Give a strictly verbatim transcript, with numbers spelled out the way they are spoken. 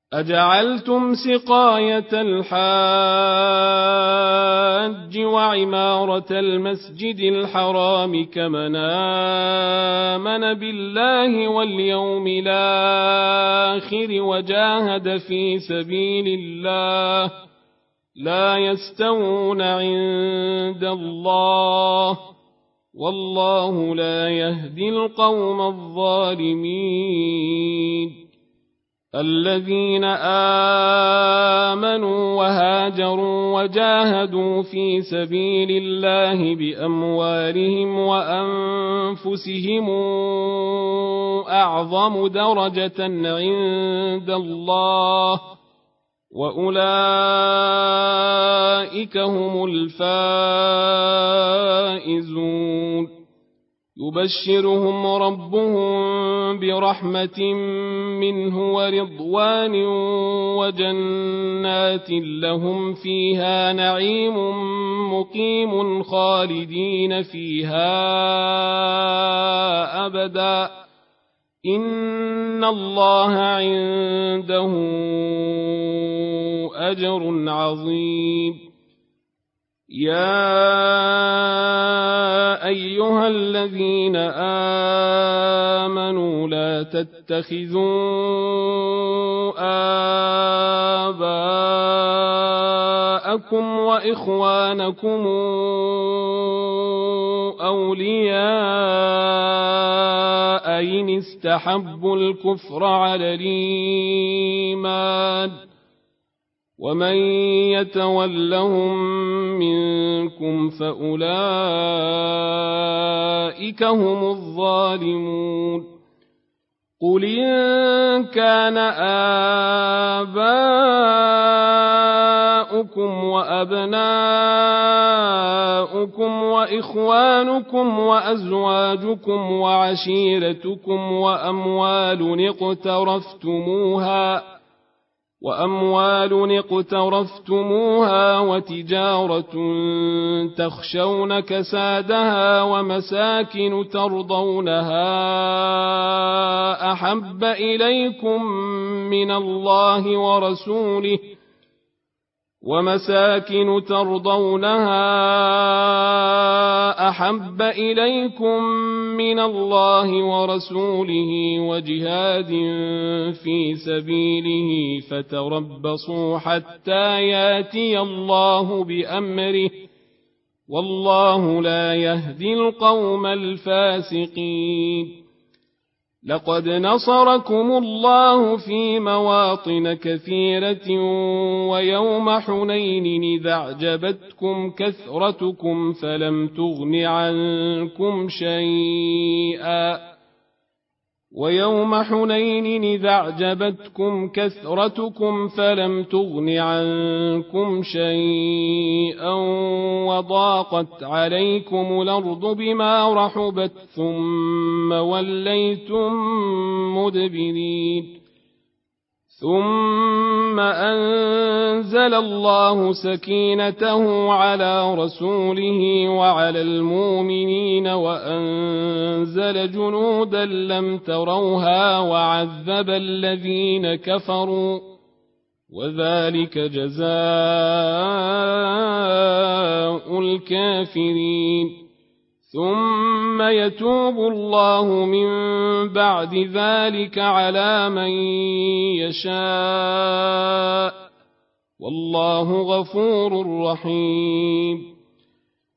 أجعلتم سقاية الحاج وعمارة المسجد الحرام كمن آمن بالله واليوم الآخر وجاهد في سبيل الله لا يستوون عند الله والله لا يهدي القوم الظالمين. الذين آمنوا وهاجروا وجاهدوا في سبيل الله بأموالهم وأنفسهم أعظم درجة عند الله وأولئك هم الفائزون. يبشرهم ربهم برحمة منه ورضوان وجنات لهم فيها نعيم مقيم خالدين فيها أبدا إن الله عنده أجر عظيم. يا أيها الذين آمنوا لا تتخذوا آباءكم وإخوانكم أولياء إن استحبوا الكفر على الإيمان ومن يتولهم منكم فأولئك هم الظالمون. قل إن كان آباؤكم وأبناؤكم وإخوانكم وأزواجكم وعشيرتكم وأموال اقترفتموها وأموال اقترفتموها وتجارة تخشون كسادها ومساكن ترضونها أحب إليكم من الله ورسوله ومساكن ترضونها أحب إليكم من الله ورسوله وجهاد في سبيله فتربصوا حتى ياتي الله بأمره والله لا يهدي القوم الفاسقين. لقد نصركم الله في مواطن كثيرة ويوم حنين إذا أعجبتكم كثرتكم فلم تغن عنكم شيئا ويوم حنين إذا أعجبتكم كثرتكم فلم تغن عنكم شيئا وضاقت عليكم الأرض بما رحبت ثم وليتم مدبرين. ثم أنزل الله سكينته على رسوله وعلى المؤمنين وأنزل جنودا لم تروها وعذب الذين كفروا وذلك جزاء الكافرين. ثم يتوب الله من بعد ذلك على من يشاء والله غفور رحيم.